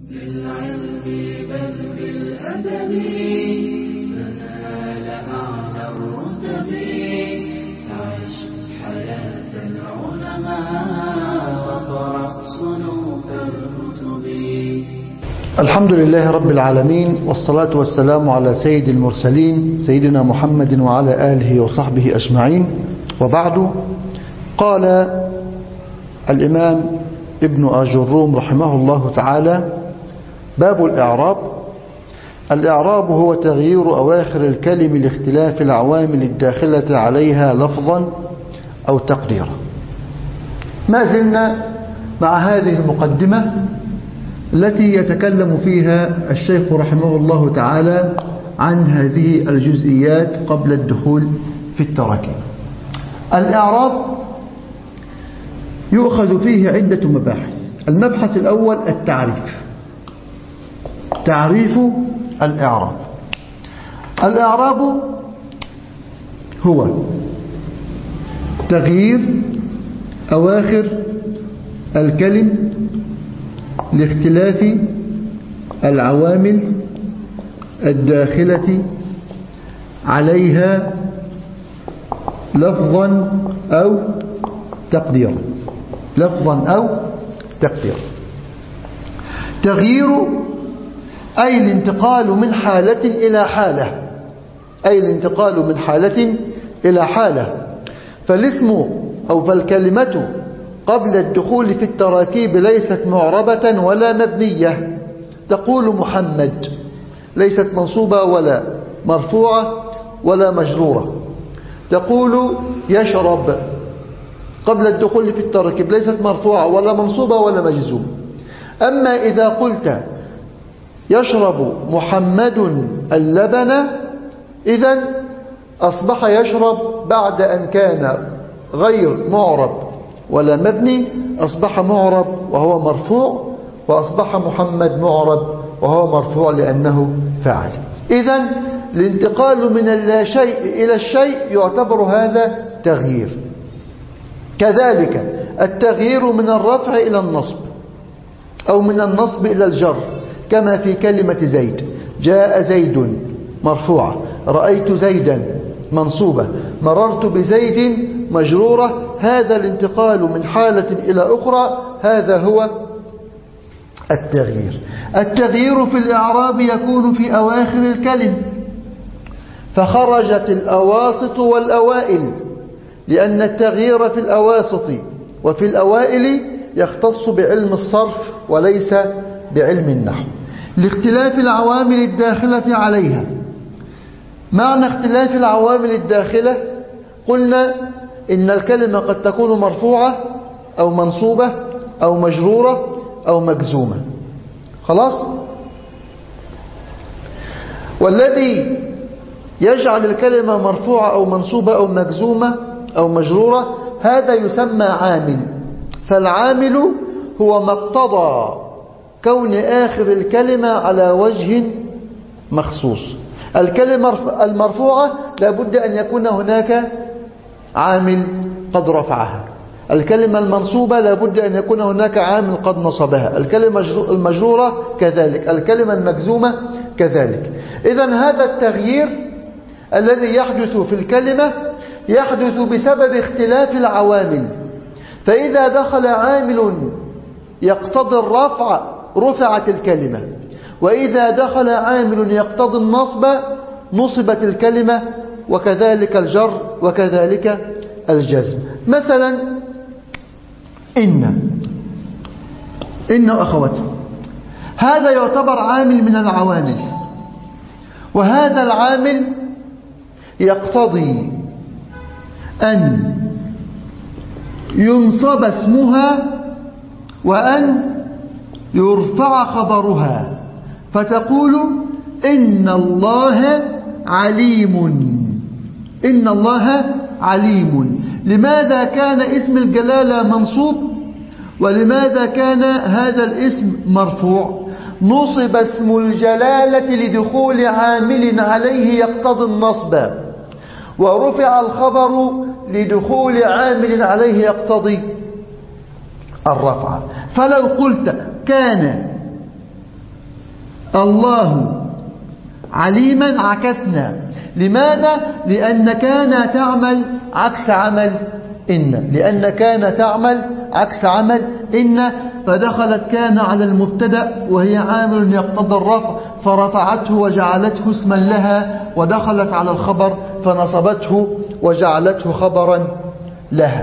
بالعلم بل بالأدب تنال أعلى الرتب عش حياة العلماء وقرأ صنوف الكتب. الحمد لله رب العالمين، والصلاة والسلام على سيد المرسلين سيدنا محمد وعلى آله وصحبه أجمعين، وبعد. قال الإمام ابن آجروم رحمه الله تعالى: باب الإعراب. الإعراب هو تغيير أواخر الكلم لاختلاف العوامل الداخلة عليها لفظا أو تقديرا. ما زلنا مع هذه المقدمة التي يتكلم فيها الشيخ رحمه الله تعالى عن هذه الجزئيات قبل الدخول في التراكيب. الإعراب يؤخذ فيه عدة مباحث. المبحث الأول التعريف، تعريف الإعراب. الإعراب هو تغيير أواخر الكلم لاختلاف العوامل الداخلة عليها لفظا أو تقديرا. لفظا أو تقديرا. تغيير أي الانتقال من حالة إلى حالة، أي الانتقال من حالة إلى حالة. فالاسم أو فالكلمة قبل الدخول في التراكيب ليست معربة ولا مبنية. تقول محمد، ليست منصوبة ولا مرفوعة ولا مجرورة. تقول يشرب قبل الدخول في التراكيب ليست مرفوعة ولا منصوبة ولا مجزومة. أما إذا قلت يشرب محمد اللبن، إذن أصبح يشرب بعد أن كان غير معرب ولا مبني، أصبح معرب وهو مرفوع، وأصبح محمد معرب وهو مرفوع لأنه فاعل. إذن الانتقال من اللا شيء إلى الشيء يعتبر هذا تغيير. كذلك التغيير من الرفع إلى النصب أو من النصب إلى الجر، كما في كلمة زيد: جاء زيد مرفوعة، رأيت زيدا منصوبة، مررت بزيد مجرورة. هذا الانتقال من حالة إلى أخرى، هذا هو التغيير. التغيير في الإعراب يكون في أواخر الكلم، فخرجت الأواسط والأوائل، لأن التغيير في الأواسط وفي الأوائل يختص بعلم الصرف وليس بعلم النحو، لاختلاف العوامل الداخلة عليها. معنى اختلاف العوامل الداخلة: قلنا إن الكلمة قد تكون مرفوعة أو منصوبة أو مجرورة أو مجزومة. خلاص؟ والذي يجعل الكلمة مرفوعة أو منصوبة أو مجزومة أو مجرورة هذا يسمى عامل. فالعامل هو ما اقتضى كون آخر الكلمة على وجه مخصوص. الكلمة المرفوعة لابد أن يكون هناك عامل قد رفعها. الكلمة المنصوبة لابد أن يكون هناك عامل قد نصبها. الكلمة المجرورة كذلك. الكلمة المجزومة كذلك. إذن هذا التغيير الذي يحدث في الكلمة يحدث بسبب اختلاف العوامل. فإذا دخل عامل يقتضي الرفع رفعت الكلمة، وإذا دخل عامل يقتضي النصب نصبت الكلمة، وكذلك الجر وكذلك الجزم. مثلا إن أخوته، هذا يعتبر عامل من العوامل، وهذا العامل يقتضي أن ينصب اسمها وأن يرفع خبرها، فتقول إن الله عليم. إن الله عليم. لماذا كان اسم الجلالة منصوب ولماذا كان هذا الاسم مرفوع؟ نصب اسم الجلالة لدخول عامل عليه يقتضي النصب، ورفع الخبر لدخول عامل عليه يقتضي الرفع. فلو قلت كان الله عليما عكسنا. لماذا؟ لأن كان تعمل عكس عمل إن، لأن كان تعمل عكس عمل إن، فدخلت كان على المبتدأ وهي عامل يقتضي الرفع فرفعته وجعلته اسما لها، ودخلت على الخبر فنصبته وجعلته خبرا لها.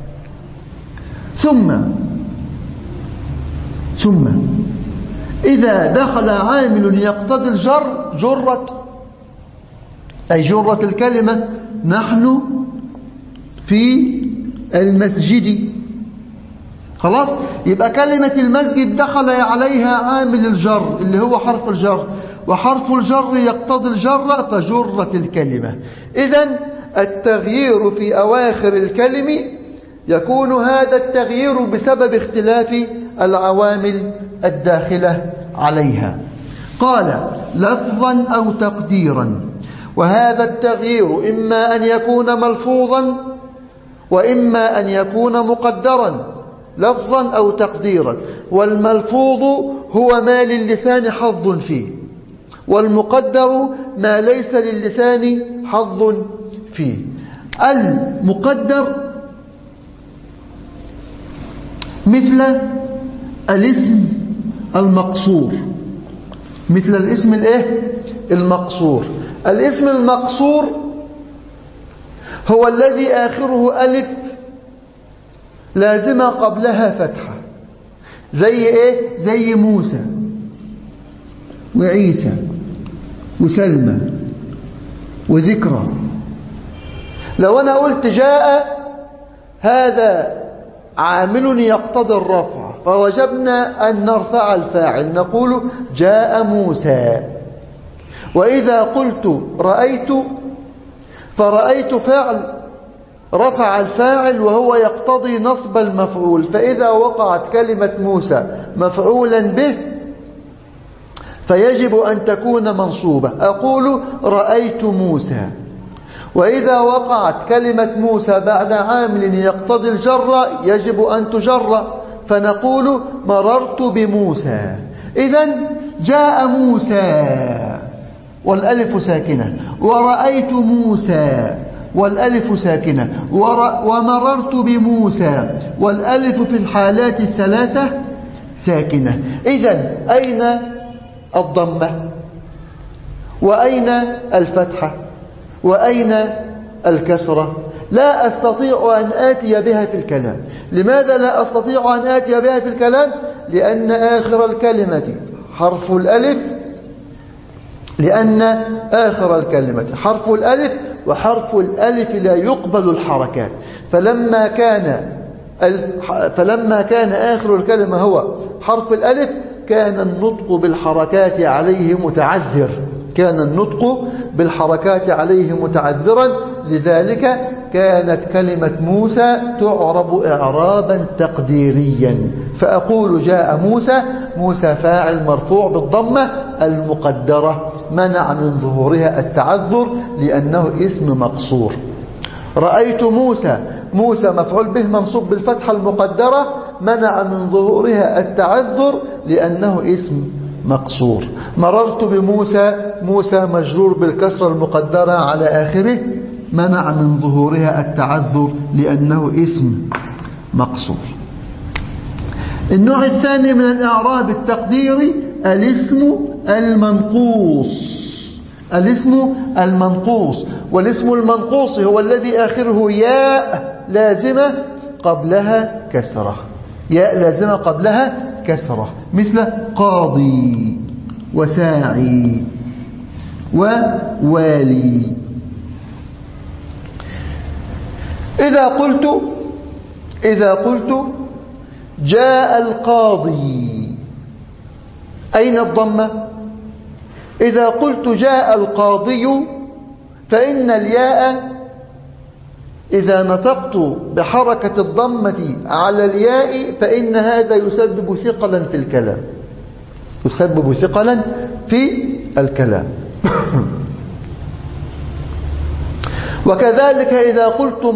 ثم إذا دخل عامل يقتضي الجر جرت، أي جرت الكلمة نحن في المسجد. خلاص، يبقى كلمة المسجد دخل عليها عامل الجر اللي هو حرف الجر، وحرف الجر يقتضي الجر فجرت الكلمة. إذن التغيير في أواخر الكلمة يكون هذا التغيير بسبب اختلاف العوامل الداخلة عليها. قال لفظا أو تقديرا، وهذا التغيير إما أن يكون ملفوظا وإما أن يكون مقدرا، لفظا أو تقديرا. والملفوظ هو ما للسان حظ فيه، والمقدر ما ليس للسان حظ فيه. المقدر مثل الاسم المقصور، مثل الاسم المقصور. الاسم المقصور هو الذي آخره ألف لازمة قبلها فتحة، زي زي موسى وعيسى وسلمى وذكرى. لو أنا قلت جاء، هذا عامل يقتضي الرفع، فوجبنا أن نرفع الفاعل نقول جاء موسى. وإذا قلت رأيت، فرأيت فعل رفع الفاعل وهو يقتضي نصب المفعول، فإذا وقعت كلمة موسى مفعولا به فيجب أن تكون منصوبة، أقول رأيت موسى. وإذا وقعت كلمة موسى بعد عامل يقتضي الجر يجب أن تجر، فنقول مررت بموسى. إذن جاء موسى والألف ساكنة، ورأيت موسى والألف ساكنة، ومررت بموسى والألف في الحالات الثلاثة ساكنة. إذن أين الضمة وأين الفتحة وأين الكسرة؟ لا أستطيع أن آتي بها في الكلام. لماذا لا أستطيع أن آتي بها في الكلام؟ لأن آخر الكلمة حرف الألف، لأن آخر الكلمة حرف الألف، وحرف الألف لا يقبل الحركات. فلما كان آخر الكلمة هو حرف الألف كان النطق بالحركات عليه متعذر، كان النطق بالحركات عليه متعذرا. لذلك كانت كلمة موسى تعرب إعرابا تقديريا، فأقول جاء موسى، موسى فاعل مرفوع بالضمة المقدرة منع من ظهورها التعذر لأنه اسم مقصور. رأيت موسى، موسى مفعول به منصوب بالفتحة المقدرة منع من ظهورها التعذر لأنه اسم مقصور. مررت بموسى، موسى مجرور بالكسرة المقدرة على آخره منع من ظهورها التعذر لأنه اسم مقصور. النوع الثاني من الإعراب التقديري الاسم المنقوص. الاسم المنقوص، والاسم المنقوص هو الذي آخره ياء لازمة قبلها كسرة، ياء لازمة قبلها كسرة، مثل قاضي وساعي ووالي. إذا قلت جاء القاضي، أين الضمة؟ إذا قلت جاء القاضي فإن الياء إذا نطقت بحركة الضمة على الياء فإن هذا يسبب ثقلا في الكلام، يسبب ثقلا في الكلام. وكذلك إذا قلت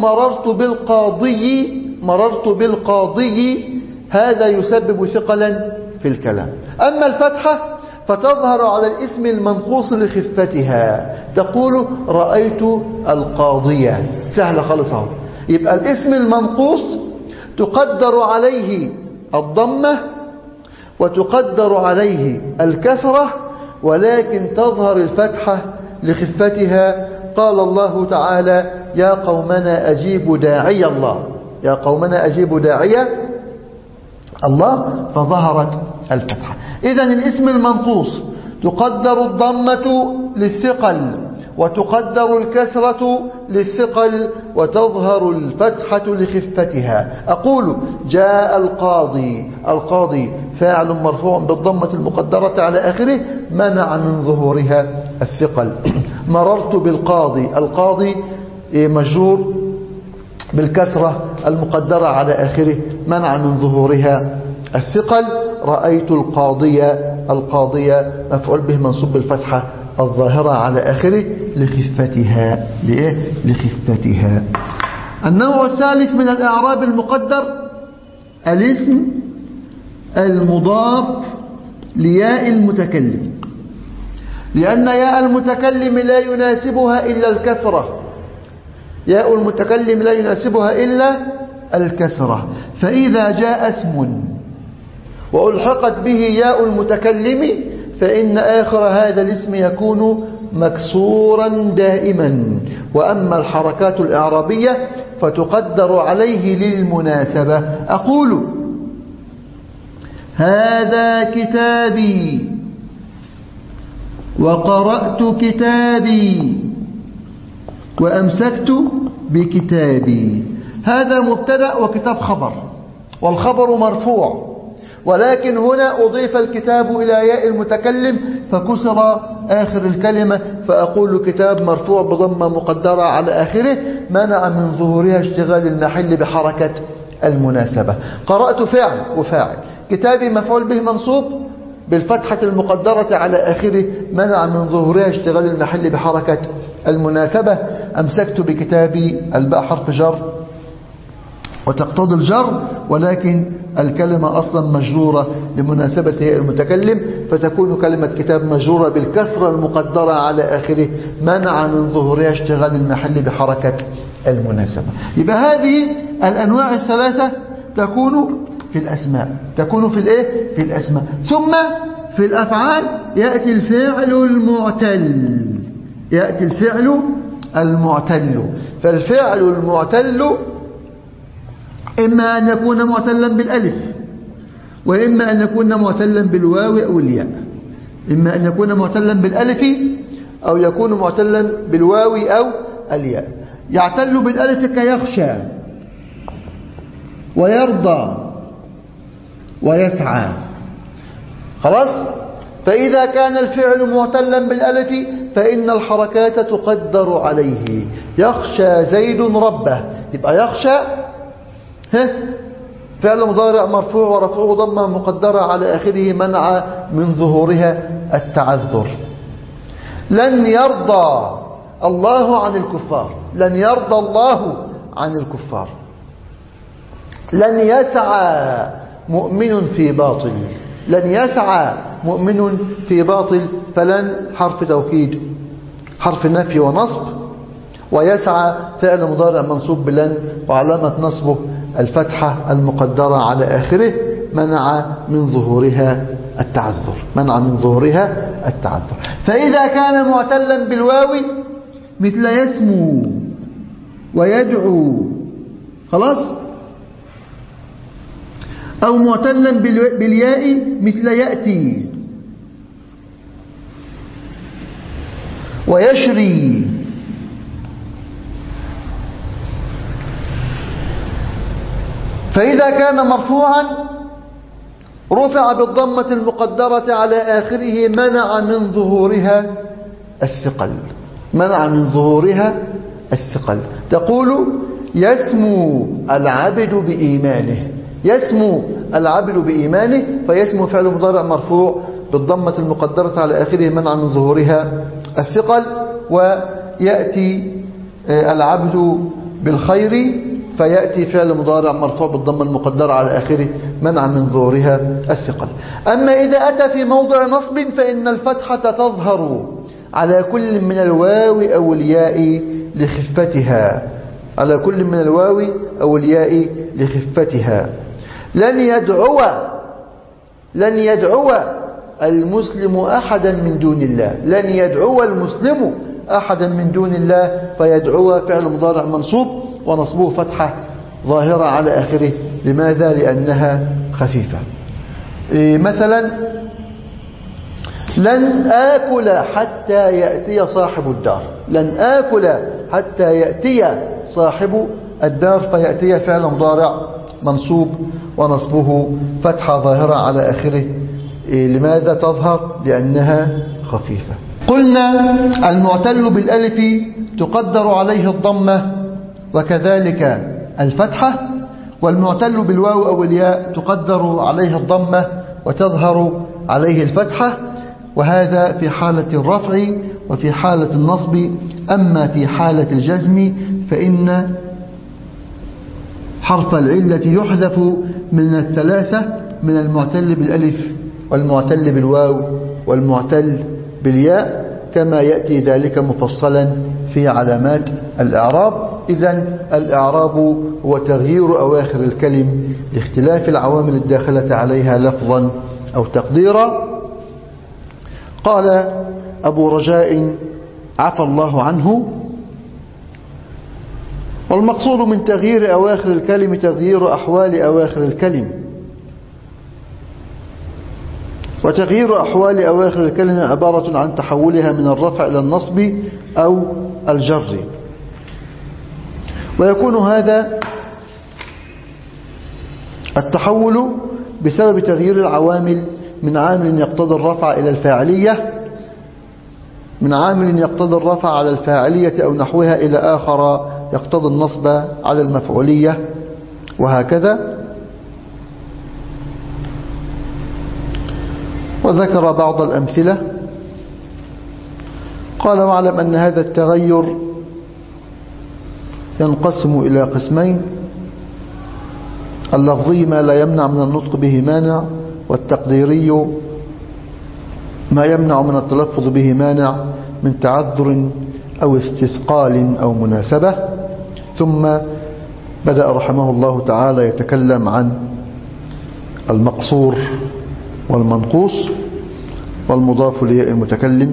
مررت بالقاضي هذا يسبب ثقلا في الكلام. أما الفتحة فتظهر على الاسم المنقوص لخفتها. تقول رأيت القاضية، سهلة خالص اهو. يبقى الاسم المنقوص تقدر عليه الضمة وتقدر عليه الكسرة، ولكن تظهر الفتحة لخفتها. قال الله تعالى يا قومنا أجيبوا داعي الله، يا قومنا أجيبوا داعي الله، فظهرت الفتحة. إذن الاسم المنقوص تقدر الضمة للثقل وتقدر الكسرة للثقل وتظهر الفتحة لخفتها. أقول جاء القاضي، القاضي فاعل مرفوع بالضمة المقدرة على آخره منع من ظهورها الثقل. مررت بالقاضي، القاضي مجرور بالكسرة المقدرة على آخره منع من ظهورها الثقل. رأيت القاضية، القاضية مفعول به منصوب بالفتحة الظاهرة على آخره لخفتها. لإيه؟ لخفتها. النوع الثالث من الإعراب المقدر الاسم المضاف لياء المتكلم، لأن ياء المتكلم لا يناسبها إلا الكسرة، ياء المتكلم لا يناسبها إلا الكسرة. فإذا جاء اسم وألحقت به ياء المتكلم فإن آخر هذا الاسم يكون مكسورا دائما. وأما الحركات الإعرابية فتقدر عليه للمناسبة. أقول هذا كتابي وقرأت كتابي وأمسكت بكتابي. هذا مبتدأ وكتاب خبر، والخبر مرفوع، ولكن هنا أضيف الكتاب إلى ياء المتكلم فكسر آخر الكلمة، فأقول كتاب مرفوع بضمة مقدرة على آخره منع من ظهورها اشتغال المحل بحركة المناسبة. قرأت فعل وفاعل، كتابي مفعول به منصوب بالفتحة المقدرة على آخره منع من ظهورها اشتغال المحل بحركة المناسبة. أمسكت بكتابي، الباء حرف جر وتقتضي الجر، ولكن الكلمة أصلا مجرورة لمناسبة المتكلم، فتكون كلمة كتاب مجرورة بالكسرة المقدرة على آخره منع من ظهورها اشتغال المحل بحركة المناسبة. يبقى هذه الأنواع الثلاثة تكون في الأسماء، تكون في الإيه؟ في الأسماء. ثم في الأفعال يأتي الفعل المعتل، يأتي الفعل المعتل. فالفعل المعتل إما أن يكون معتلا بالألف، وإما أن يكون معتلا بالواو أو الياء. إما أن يكون معتلا بالألف أو يكون معتلا بالواو أو الياء. يعتل بالألف كيخشى ويرضى ويسعى. خلاص؟ فإذا كان الفعل معتلا بالألف فإن الحركات تقدر عليه. يخشى زيد ربه، يبقى يخشى فعل مضارع مرفوع ورفعه ضمة مقدرة على آخره منع من ظهورها التعذر. لن يرضى الله عن الكفار، لن يرضى الله عن الكفار. لن يسعى مؤمن في باطل، لن يسعى مؤمن في باطل. فلن حرف توكيد حرف نفي ونصب، ويسعى فعل مضارع منصوب بلن وعلامة نصبه الفتحة المقدرة على آخره منع من ظهورها التعذر، منع من ظهورها التعذر. فإذا كان معتلا بالواو مثل يسمو ويدعو، خلاص، أو معتلا بالياء مثل يأتي ويشري. فإذا كان مرفوعا رفع بالضمة المقدرة على آخره منع من ظهورها الثقل، منع من ظهورها الثقل. تقول يسمو العبد بإيمانه، يسمو العبد بإيمانه. فيسمو فعل مضارع مرفوع بالضمة المقدرة على آخره منع من ظهورها الثقل. ويأتي العبد بالخير فيأتي فعل مضارع مرفوع بالضمة المقدرة على آخره منع من ظهورها الثقل. أما إذا أتى في موضع نصب فإن الفتحة تظهر على كل من الواو أو الياء لخفتها، على كل من الواو أو الياء لخفتها. لن يدعو المسلم أحدا من دون الله، لن يدعو المسلم أحدا من دون الله، فيدعو فعل مضارع منصوب ونصبه فتحة ظاهرة على آخره. لماذا؟ لأنها خفيفة. مثلا لن آكل حتى يأتي صاحب الدار، لن آكل حتى يأتي صاحب الدار، فيأتي فعل مضارع منصوب ونصبه فتحة ظاهرة على آخره. لماذا تظهر؟ لأنها خفيفة. قلنا المعتل بالألف تقدر عليه الضمة وكذلك الفتحة، والمعتل بالواو أو الياء تقدر عليه الضمة وتظهر عليه الفتحة، وهذا في حالة الرفع وفي حالة النصب. أما في حالة الجزم فإن حرف العلة يحذف من الثلاثة، من المعتل بالألف والمعتل بالواو والمعتل بالياء، كما يأتي ذلك مفصلا في علامات الإعراب. إذن الإعراب هو تغيير أواخر الكلم لاختلاف العوامل الداخلة عليها لفظا أو تقديرا. قال أبو رجاء عفى الله عنه: والمقصود من تغيير أواخر الكلم تغيير أحوال أواخر الكلم، وتغيير أحوال أواخر الكلمة عبارة عن تحولها من الرفع إلى النصب أو الجر، ويكون هذا التحول بسبب تغيير العوامل من عامل يقتضي الرفع إلى الفاعلية، من عامل يقتضي الرفع على الفاعلية أو نحوها إلى آخر يقتضي النصب على المفعولية، وهكذا. وذكر بعض الأمثلة. قال: واعلم أن هذا التغير ينقسم إلى قسمين: اللفظي ما لا يمنع من النطق به مانع، والتقديري ما يمنع من التلفظ به مانع من تعذر أو استثقال أو مناسبة. ثم بدأ رحمه الله تعالى يتكلم عن المقصور والمنقوص والمضاف لياء المتكلم،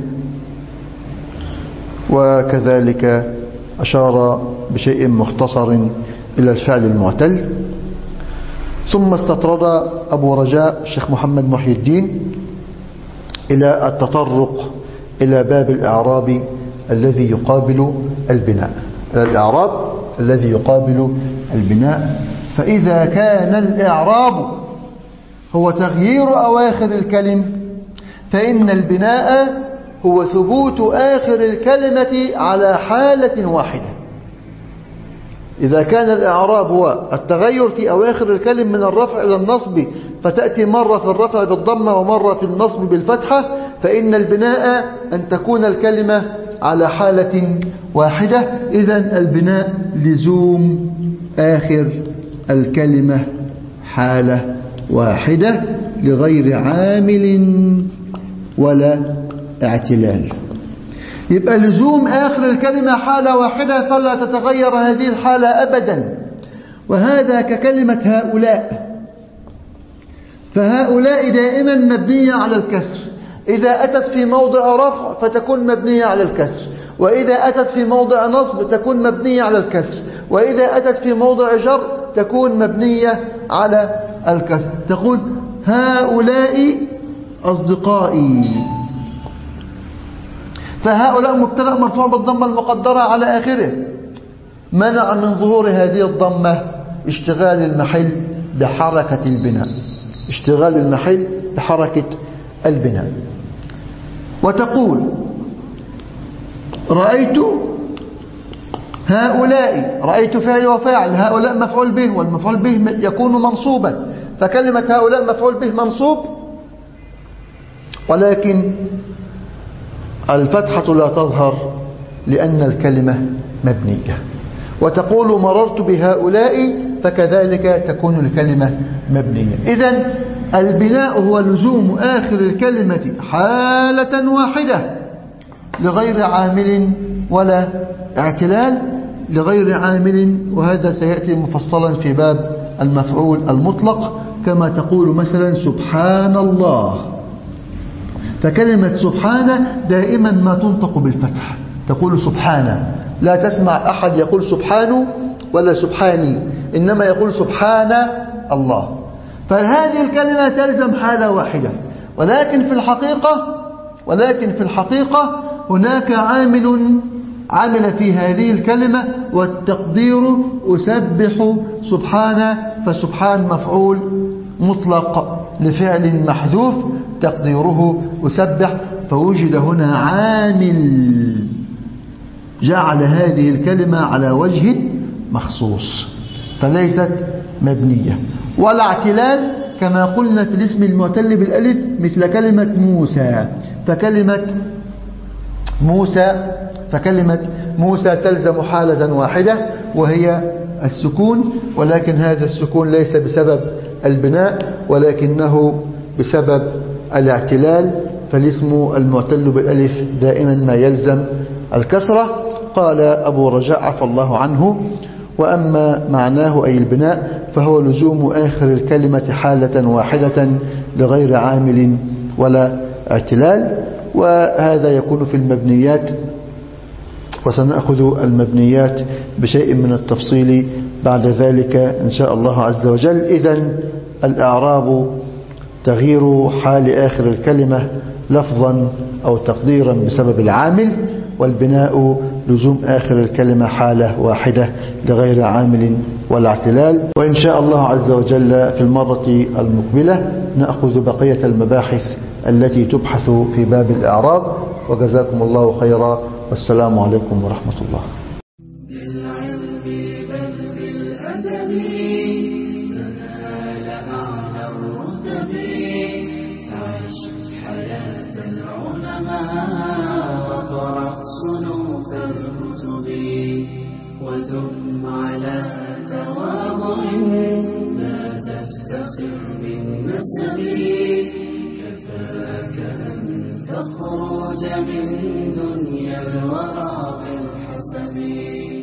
وكذلك أشار بشيء مختصر إلى الفعل المعتل. ثم استطرد أبو رجاء الشيخ محمد محي الدين إلى التطرق إلى باب الإعراب الذي يقابل البناء، الإعراب الذي يقابل البناء. فإذا كان الإعراب هو تغيير أواخر الكلم، فإن البناء هو ثبوت آخر الكلمة على حالة واحدة. إذا كان الإعراب هو التغير في أواخر الكلم من الرفع إلى النصب، فتأتي مرة في الرفع بالضمة ومرة في النصب بالفتحة، فإن البناء أن تكون الكلمة على حالة واحدة. إذن البناء لزوم آخر الكلمة حالة واحدة لغير عامل ولا اعتلال. يبقى لزوم آخر الكلمة حالة واحدة فلا تتغير هذه الحالة أبدا. وهذا ككلمة هؤلاء، فهؤلاء دائما مبنية على الكسر، إذا أتت في موضع رفع فتكون مبنية على الكسر، وإذا أتت في موضع نصب تكون مبنية على الكسر، وإذا أتت في موضع جر تكون مبنية على الكسر. تقول هؤلاء أصدقائي، فهؤلاء مبتدأ مرفوع بالضمة المقدرة على آخره، منع من ظهور هذه الضمة اشتغال المحل بحركة البناء، اشتغال المحل بحركة البناء. وتقول رأيت هؤلاء، رأيت فعل وفاعل، هؤلاء مفعول به، والمفعول به يكون منصوبا، فكلمة هؤلاء مفعول به منصوب، ولكن الفتحة لا تظهر لأن الكلمة مبنية. وتقول مررت بهؤلاء فكذلك تكون الكلمة مبنية. إذن البناء هو لزوم آخر الكلمة حالة واحدة لغير عامل ولا اعتلال، لغير عامل، وهذا سيأتي مفصلا في باب المفعول المطلق، كما تقول مثلا سبحان الله، فكلمة سبحان دائما ما تنطق بالفتح، تقول سبحانه، لا تسمع أحد يقول سبحانه ولا سبحاني، إنما يقول سبحان الله. فهذه الكلمة تلزم حالة واحدة، ولكن في الحقيقة هناك عامل في هذه الكلمة، والتقدير أسبح سبحانه، فسبحان مفعول مطلق لفعل محذوف تقديره أسبح، فوجد هنا عامل جعل هذه الكلمة على وجه مخصوص فليست مبنية. ولا اعتلال كما قلنا في الاسم المعتل بالألف، مثل كلمة موسى، فكلمة موسى تلزم حالة واحدة وهي السكون، ولكن هذا السكون ليس بسبب البناء ولكنه بسبب الاعتلال، فالاسم المعتل بالألف دائما ما يلزم الكسرة. قال أبو رجاء عفى الله عنه: وأما معناه أي البناء فهو لزوم آخر الكلمة حالة واحدة لغير عامل ولا اعتلال. وهذا يكون في المبنيات، وسنأخذ المبنيات بشيء من التفصيل بعد ذلك إن شاء الله عز وجل. إذن الإعراب تغيير حال آخر الكلمة لفظا أو تقديرا بسبب العامل، والبناء لزوم آخر الكلمة حالة واحدة لغير عامل ولا اعتلال. وإن شاء الله عز وجل في المرة المقبلة نأخذ بقية المباحث التي تبحث في باب الإعراب. وجزاكم الله خيرا، والسلام عليكم ورحمة الله. بالعلم بل بالأدب تنال أعلى الرتب، عش حياة العلماء واقرأ صنوف الكتب، ودم على تواضع لا تفتخر بالنسب، كفاك أن تخرج من دنيا الورى بالحسب.